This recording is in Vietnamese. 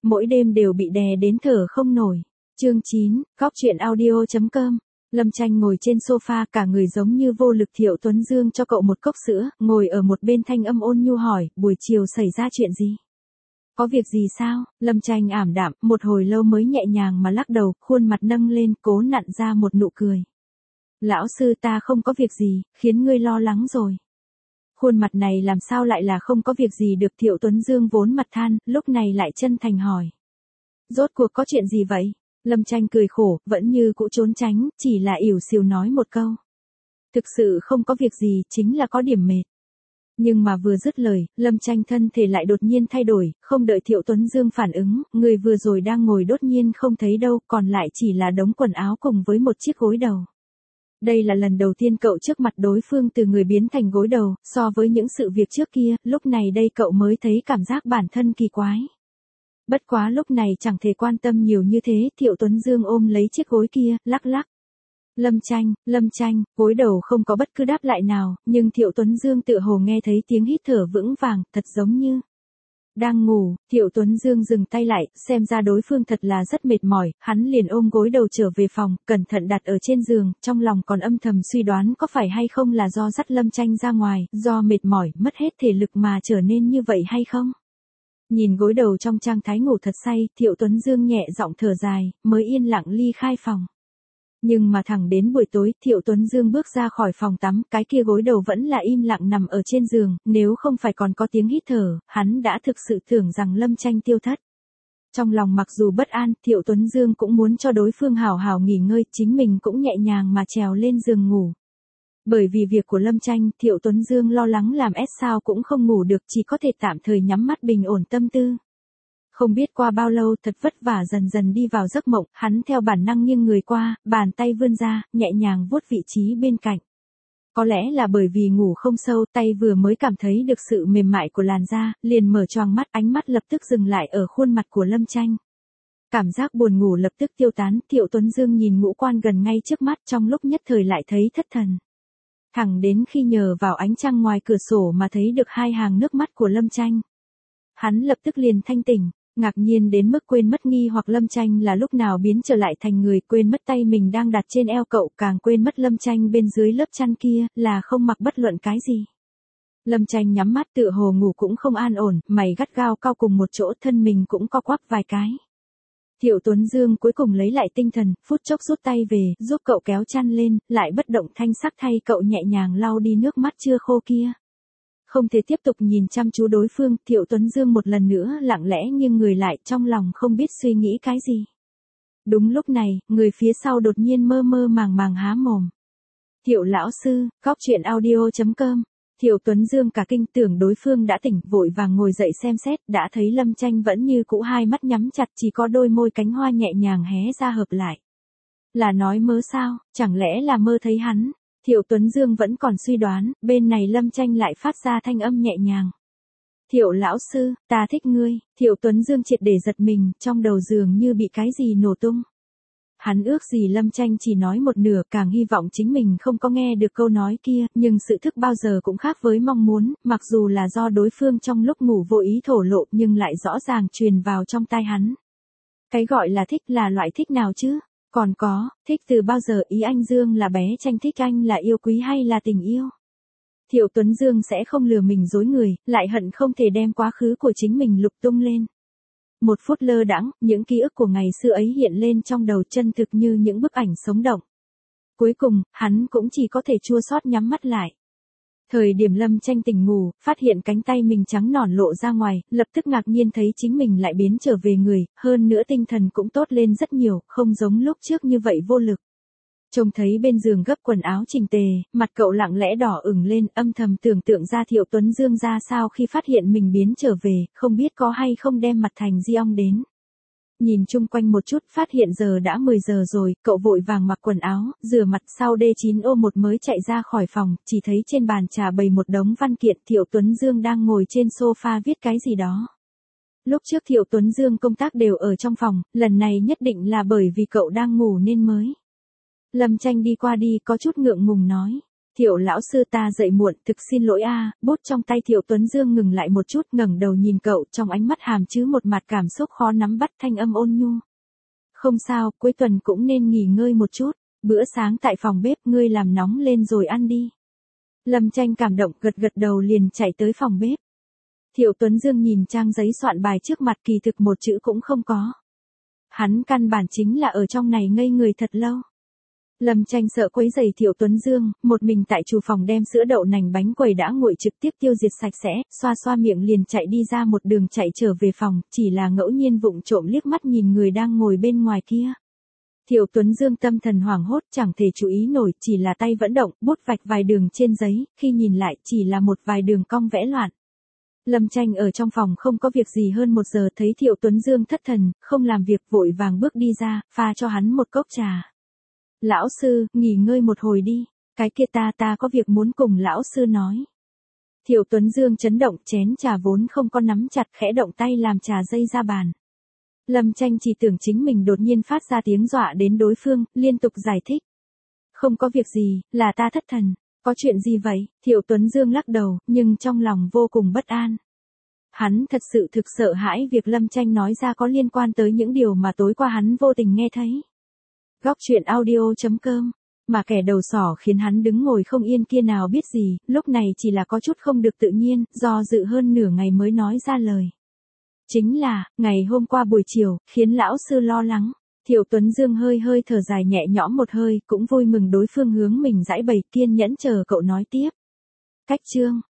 mỗi đêm đều bị đè đến thở không nổi. Chương 9, Góc truyện audio.com. Lâm Tranh ngồi trên sofa cả người giống như vô lực. Thiệu Tuấn Dương cho cậu một cốc sữa, ngồi ở một bên thanh âm ôn nhu hỏi, buổi chiều xảy ra chuyện gì? Có việc gì sao? Lâm Tranh ảm đạm, một hồi lâu mới nhẹ nhàng mà lắc đầu, khuôn mặt nâng lên, cố nặn ra một nụ cười. Lão sư, ta không có việc gì, khiến ngươi lo lắng rồi. Khuôn mặt này làm sao lại là không có việc gì được? Thiệu Tuấn Dương vốn mặt than, lúc này lại chân thành hỏi. Rốt cuộc có chuyện gì vậy? Lâm Tranh cười khổ, vẫn như cũ trốn tránh, chỉ là ỉu xìu nói một câu. Thực sự không có việc gì, chính là có điểm mệt. Nhưng mà vừa dứt lời, Lâm Tranh thân thể lại đột nhiên thay đổi, không đợi Thiệu Tuấn Dương phản ứng, người vừa rồi đang ngồi đột nhiên không thấy đâu, còn lại chỉ là đống quần áo cùng với một chiếc gối đầu. Đây là lần đầu tiên cậu trước mặt đối phương từ người biến thành gối đầu, so với những sự việc trước kia, lúc này đây cậu mới thấy cảm giác bản thân kỳ quái. Bất quá lúc này chẳng thể quan tâm nhiều như thế, Thiệu Tuấn Dương ôm lấy chiếc gối kia, lắc lắc. Lâm Tranh, gối đầu không có bất cứ đáp lại nào, nhưng Thiệu Tuấn Dương tự hồ nghe thấy tiếng hít thở vững vàng, thật giống như đang ngủ. Thiệu Tuấn Dương dừng tay lại, xem ra đối phương thật là rất mệt mỏi, hắn liền ôm gối đầu trở về phòng, cẩn thận đặt ở trên giường, trong lòng còn âm thầm suy đoán có phải hay không là do dắt Lâm Tranh ra ngoài, do mệt mỏi, mất hết thể lực mà trở nên như vậy hay không. Nhìn gối đầu trong trạng thái ngủ thật say, Thiệu Tuấn Dương nhẹ giọng thở dài, mới yên lặng ly khai phòng. Nhưng mà thẳng đến buổi tối, Thiệu Tuấn Dương bước ra khỏi phòng tắm, cái kia gối đầu vẫn là im lặng nằm ở trên giường, nếu không phải còn có tiếng hít thở, hắn đã thực sự tưởng rằng Lâm Tranh tiêu thất. Trong lòng mặc dù bất an, Thiệu Tuấn Dương cũng muốn cho đối phương hào hào nghỉ ngơi, chính mình cũng nhẹ nhàng mà trèo lên giường ngủ. Bởi vì việc của Lâm Tranh, Thiệu Tuấn Dương lo lắng làm sao cũng không ngủ được, chỉ có thể tạm thời nhắm mắt bình ổn tâm tư. Không biết qua bao lâu, thật vất vả dần dần đi vào giấc mộng, hắn theo bản năng nghiêng người qua, bàn tay vươn ra, nhẹ nhàng vuốt vị trí bên cạnh. Có lẽ là bởi vì ngủ không sâu, tay vừa mới cảm thấy được sự mềm mại của làn da, liền mở choàng mắt, ánh mắt lập tức dừng lại ở khuôn mặt của Lâm Tranh. Cảm giác buồn ngủ lập tức tiêu tán, Thiệu Tuấn Dương nhìn ngũ quan gần ngay trước mắt, trong lúc nhất thời lại thấy thất thần. Thẳng đến khi nhờ vào ánh trăng ngoài cửa sổ mà thấy được hai hàng nước mắt của Lâm Tranh. Hắn lập tức liền thanh tỉnh, ngạc nhiên đến mức quên mất nghi hoặc Lâm Tranh là lúc nào biến trở lại thành người, quên mất tay mình đang đặt trên eo cậu, càng quên mất Lâm Tranh bên dưới lớp chăn kia, là không mặc bất luận cái gì. Lâm Tranh nhắm mắt tựa hồ ngủ cũng không an ổn, mày gắt gao cau cùng một chỗ, thân mình cũng co quắp vài cái. Thiệu Tuấn Dương cuối cùng lấy lại tinh thần, phút chốc rút tay về, giúp cậu kéo chăn lên, lại bất động thanh sắc thay cậu nhẹ nhàng lau đi nước mắt chưa khô kia. Không thể tiếp tục nhìn chăm chú đối phương, Thiệu Tuấn Dương một lần nữa lặng lẽ nghiêng người lại, trong lòng không biết suy nghĩ cái gì. Đúng lúc này, người phía sau đột nhiên mơ mơ màng màng há mồm. Thiệu lão sư, Góc truyện audio.com. Thiệu Tuấn Dương cả kinh, tưởng đối phương đã tỉnh, vội vàng ngồi dậy xem xét, đã thấy Lâm Tranh vẫn như cũ hai mắt nhắm chặt, chỉ có đôi môi cánh hoa nhẹ nhàng hé ra hợp lại. Là nói mơ sao, chẳng lẽ là mơ thấy hắn? Thiệu Tuấn Dương vẫn còn suy đoán, bên này Lâm Tranh lại phát ra thanh âm nhẹ nhàng. Thiệu lão sư, ta thích ngươi. Thiệu Tuấn Dương triệt để giật mình, trong đầu dường như bị cái gì nổ tung. Hắn ước gì Lâm Tranh chỉ nói một nửa, càng hy vọng chính mình không có nghe được câu nói kia, nhưng sự thức bao giờ cũng khác với mong muốn, mặc dù là do đối phương trong lúc ngủ vô ý thổ lộ nhưng lại rõ ràng truyền vào trong tai hắn. Cái gọi là thích là loại thích nào chứ? Còn có, thích từ bao giờ? Ý anh Dương là bé Tranh thích anh là yêu quý hay là tình yêu? Thiệu Tuấn Dương sẽ không lừa mình dối người, lại hận không thể đem quá khứ của chính mình lục tung lên. Một phút lơ đãng, những ký ức của ngày xưa ấy hiện lên trong đầu, chân thực như những bức ảnh sống động. Cuối cùng, hắn cũng chỉ có thể chua xót nhắm mắt lại. Thời điểm Lâm Tranh tỉnh ngủ, phát hiện cánh tay mình trắng nõn lộ ra ngoài, lập tức ngạc nhiên thấy chính mình lại biến trở về người, hơn nữa tinh thần cũng tốt lên rất nhiều, không giống lúc trước như vậy vô lực. Trông thấy bên giường gấp quần áo chỉnh tề, mặt cậu lặng lẽ đỏ ửng lên, âm thầm tưởng tượng ra Thiệu Tuấn Dương ra sao khi phát hiện mình biến trở về, không biết có hay không đem mặt thành di ong đến. Nhìn chung quanh một chút, phát hiện giờ đã 10 giờ rồi, cậu vội vàng mặc quần áo, rửa mặt, sau D9O1 mới chạy ra khỏi phòng, chỉ thấy trên bàn trà bày một đống văn kiện, Thiệu Tuấn Dương đang ngồi trên sofa viết cái gì đó. Lúc trước Thiệu Tuấn Dương công tác đều ở trong phòng, lần này nhất định là bởi vì cậu đang ngủ nên mới. Lâm Tranh đi qua đi có chút ngượng ngùng nói. Thiệu lão sư ta dậy muộn, thực xin lỗi a. Bút trong tay Thiệu Tuấn Dương ngừng lại một chút, ngẩng đầu nhìn cậu, trong ánh mắt hàm chứa một mặt cảm xúc khó nắm bắt, thanh âm ôn nhu. Không sao, cuối tuần cũng nên nghỉ ngơi một chút, bữa sáng tại phòng bếp ngươi làm nóng lên rồi ăn đi. Lâm Tranh cảm động gật gật đầu liền chạy tới phòng bếp. Thiệu Tuấn Dương nhìn trang giấy soạn bài trước mặt kỳ thực một chữ cũng không có. Hắn căn bản chính là ở trong này ngây người thật lâu. Lâm Tranh sợ quấy rầy Thiệu Tuấn Dương, một mình tại厨phòng đem sữa đậu nành bánh quẩy đã nguội trực tiếp tiêu diệt sạch sẽ, xoa xoa miệng liền chạy đi ra một đường chạy trở về phòng, chỉ là ngẫu nhiên vụng trộm liếc mắt nhìn người đang ngồi bên ngoài kia. Thiệu Tuấn Dương tâm thần hoảng hốt chẳng thể chú ý nổi, chỉ là tay vẫn động, bút vạch vài đường trên giấy, khi nhìn lại chỉ là một vài đường cong vẽ loạn. Lâm Tranh ở trong phòng không có việc gì hơn 1 giờ thấy Thiệu Tuấn Dương thất thần, không làm việc vội vàng bước đi ra, pha cho hắn một cốc trà. Lão sư, nghỉ ngơi một hồi đi, cái kia ta có việc muốn cùng lão sư nói. Thiệu Tuấn Dương chấn động, chén trà vốn không có nắm chặt khẽ động tay làm trà dây ra bàn. Lâm Tranh chỉ tưởng chính mình đột nhiên phát ra tiếng dọa đến đối phương, liên tục giải thích. Không có việc gì, là ta thất thần, có chuyện gì vậy? Thiệu Tuấn Dương lắc đầu, nhưng trong lòng vô cùng bất an. Hắn thật sự thực sợ hãi việc Lâm Tranh nói ra có liên quan tới những điều mà tối qua hắn vô tình nghe thấy. Góc truyện audio.com, mà kẻ đầu sỏ khiến hắn đứng ngồi không yên kia nào biết gì, lúc này chỉ là có chút không được tự nhiên, do dự hơn nửa ngày mới nói ra lời. Chính là, ngày hôm qua buổi chiều, khiến lão sư lo lắng. Thiệu Tuấn Dương hơi hơi thở dài nhẹ nhõm một hơi, cũng vui mừng đối phương hướng mình giãi bày, kiên nhẫn chờ cậu nói tiếp. Cách chương